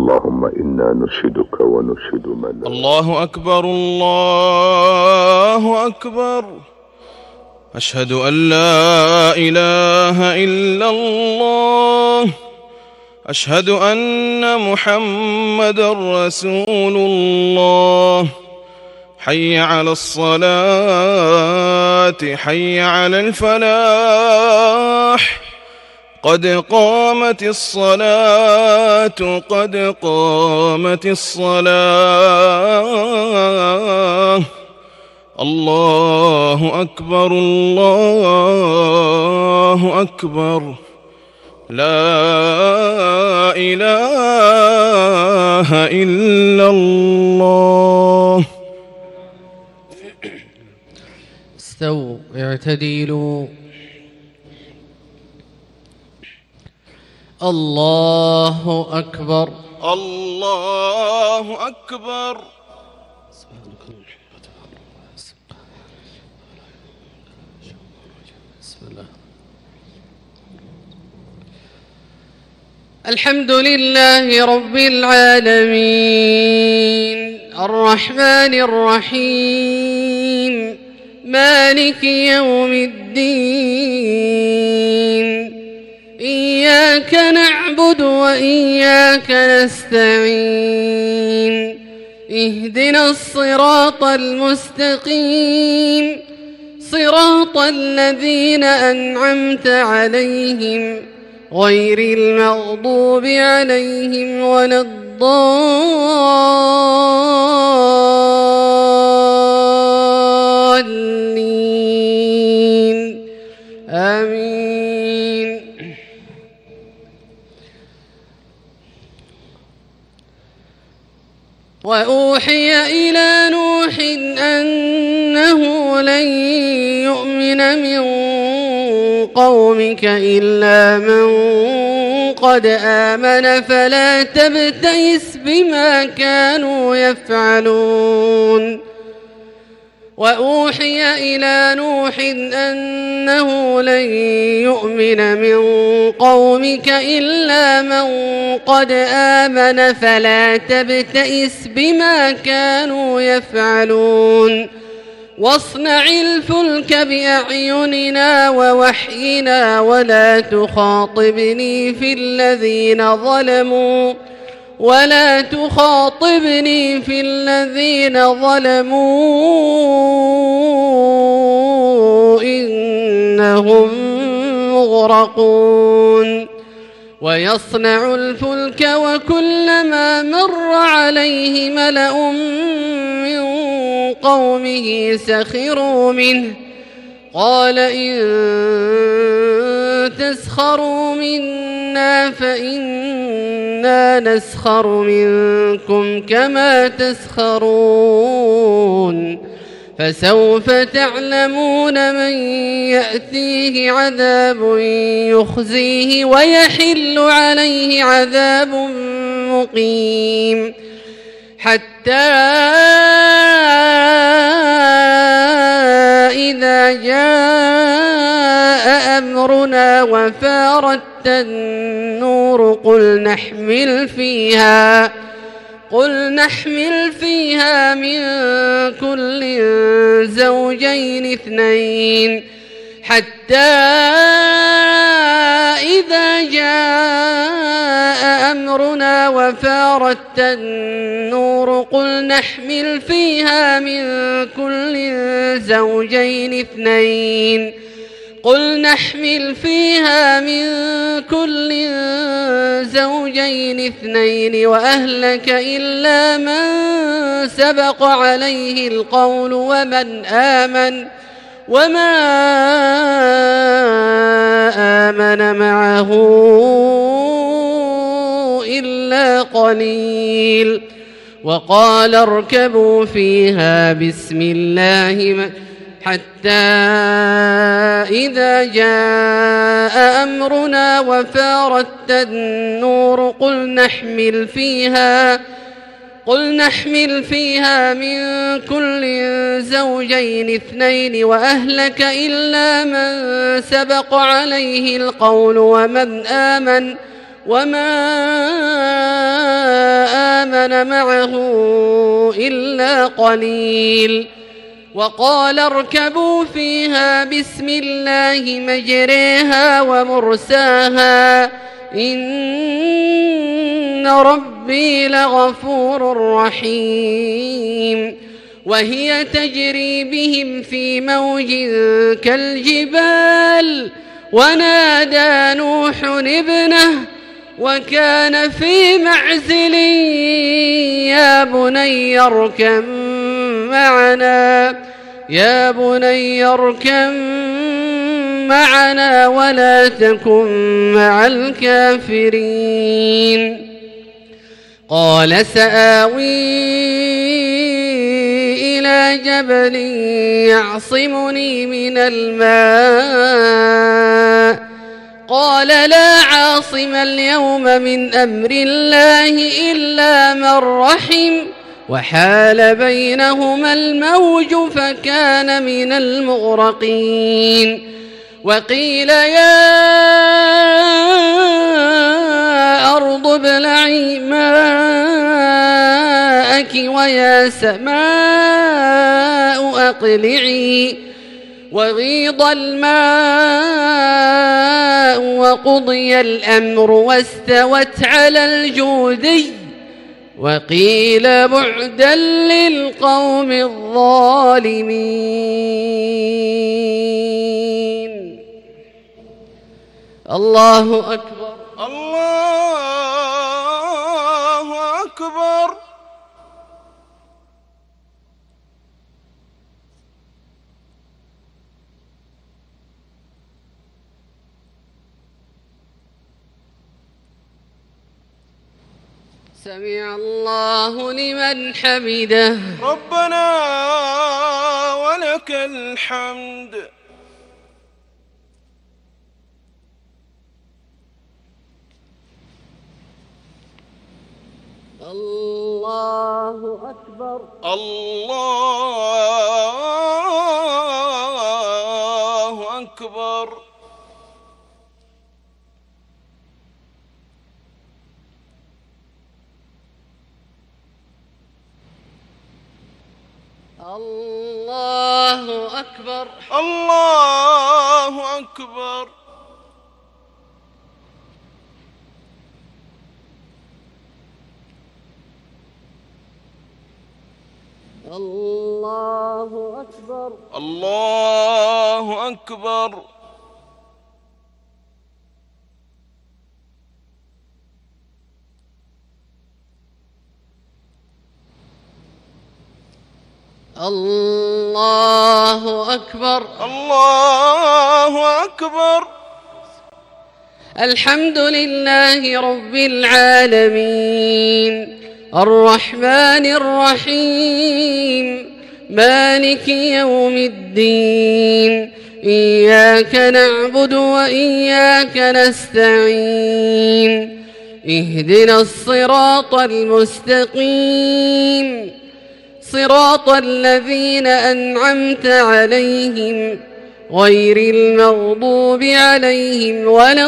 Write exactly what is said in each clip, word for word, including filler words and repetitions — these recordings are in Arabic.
اللهم إنا نرشدك ونرشد من. الله أكبر الله أكبر. أشهد أن لا إله إلا الله. أشهد أن محمدًا رسول الله. حي على الصلاة حي على الفلاح. قد قامت الصلاة قد قامت الصلاة. الله أكبر الله أكبر. لا إله إلا الله. استووا اعتدلوا. الله أكبر الله أكبر. الحمد لله رب العالمين الرحمن الرحيم مالك يوم الدين. إياك نعبد وإياك نستعين. اهدنا الصراط المستقيم صراط الذين أنعمت عليهم غير المغضوب عليهم ولا الضالين. آمين. وأوحي إلى نوح أنه لن يؤمن من قومك إلا من قد آمن فلا تبتئس بما كانوا يفعلون. وأوحي إلى نوح أنه لن يؤمن من قومك إلا من قد آمن فلا تبتئس بما كانوا يفعلون. واصنع الفلك بأعيننا ووحينا ولا تخاطبني في الذين ظلموا ولا تخاطبني في الذين ظلموا إنهم مغرقون. ويصنع الفلك وكلما مر عليه ملأ من قومه سخروا منه قال إن تسخروا منا فإنا نسخر منكم كما تسخرون. فسوف تعلمون من يأتيه عذاب يخزيه ويحل عليه عذاب مقيم. حتى إذا جاء أمرنا وفارت النور قل نحمل فيها قل نحمل فيها من كل زوجين اثنين حتى إذا جاء أمرنا وفارت النور قل نحمل فيها من كل زوجين اثنين قل نحمل فيها من كل زوجين اثنين وأهلك إلا من سبق عليه القول ومن آمن وما آمن معه إلا قليل. وقال اركبوا فيها بسم الله حتى إذا جاء أمرنا وفارت النور قل نحمل فيها قل نحمل فيها من كل زوجين اثنين وأهلك إلا من سبق عليه القول ومن آمن وما آمن معه إلا قليل. وقال اركبوا فيها بسم الله مجريها ومرساها إن ربي لغفور رحيم. وهي تجري بهم في موج كالجبال ونادى نوح ابنه وكان في معزل يا بني اركب معنا يا بني اركب معنا ولا تكن مع الكافرين. قال سآوي إلى جبل يعصمني من الماء قال لا عاصم اليوم من أمر الله إلا من رحم وحال بينهما الموج فكان من المغرقين. وقيل يا أرض ابلعي ماءك ويا سماء أقلعي وغيض الماء وقضي الأمر واستوت على الجودي وقيل بعدا للقوم الظالمين. الله أكبر. الله أكبر. سمع الله لمن حمده. ربنا ولك الحمد. الله أكبر. الله أكبر. الله أكبر. الله أكبر. الله أكبر. الله أكبر. الله أكبر. الله أكبر. الحمد لله رب العالمين الرحمن الرحيم مالك يوم الدين إياك نعبد وإياك نستعين اهدنا الصراط المستقيم صراط الذين أنعمت عليهم غير المغضوب عليهم ولا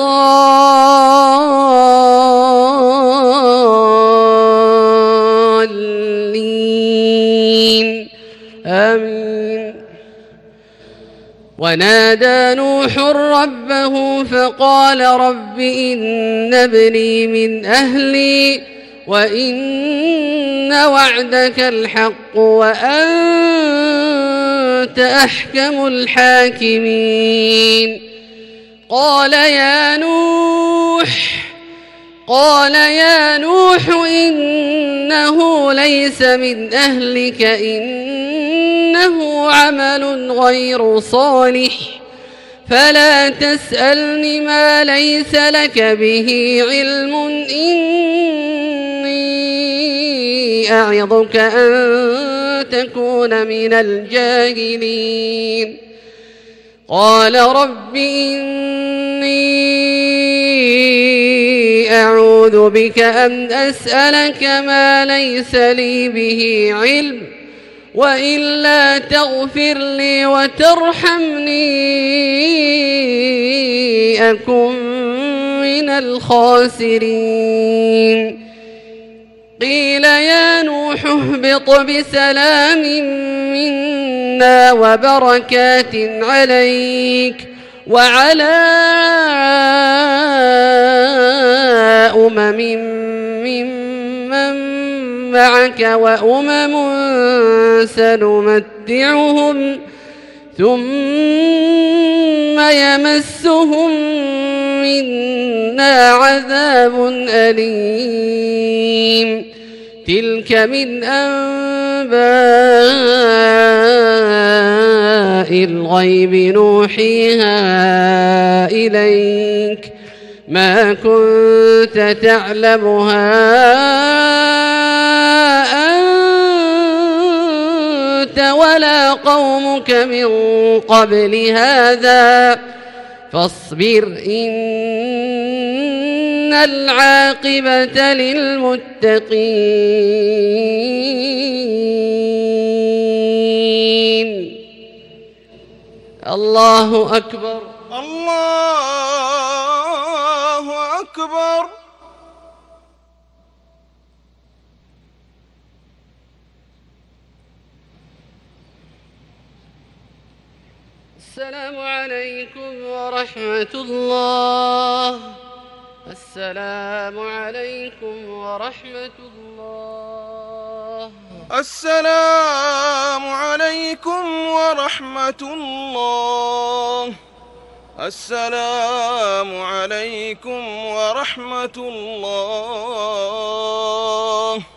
الضالين آمين. ونادى نوح ربه فقال رب إن ابني من أهلي وإن وعدك الحق وأنت أحكم الحاكمين. قال يا نوح قال يا نوح إنه ليس من أهلك إنه عمل غير صالح فلا تسألني ما ليس لك به علم إني أعظك أن تكون من الجاهلين. قال رب إني أعوذ بك أن أسألك ما ليس لي به علم وإلا تغفر لي وترحمني أكن من الخاسرين. قيل يا نوح اهبط بسلام منا وبركات عليك وعلى أمم ممن معك وأمم سنمتعهم ثم يمسهم منا عذاب أليم تلك من أنباء الغيب نوحيها إليك ما كنت تعلمها أنت ولا قومك من قبل هذا فاصبر إن العاقبة للمتقين. الله أكبر. الله أكبر. السلام عليكم ورحمة الله. السلام عليكم ورحمة الله. السلام عليكم ورحمة الله. السلام عليكم ورحمة الله.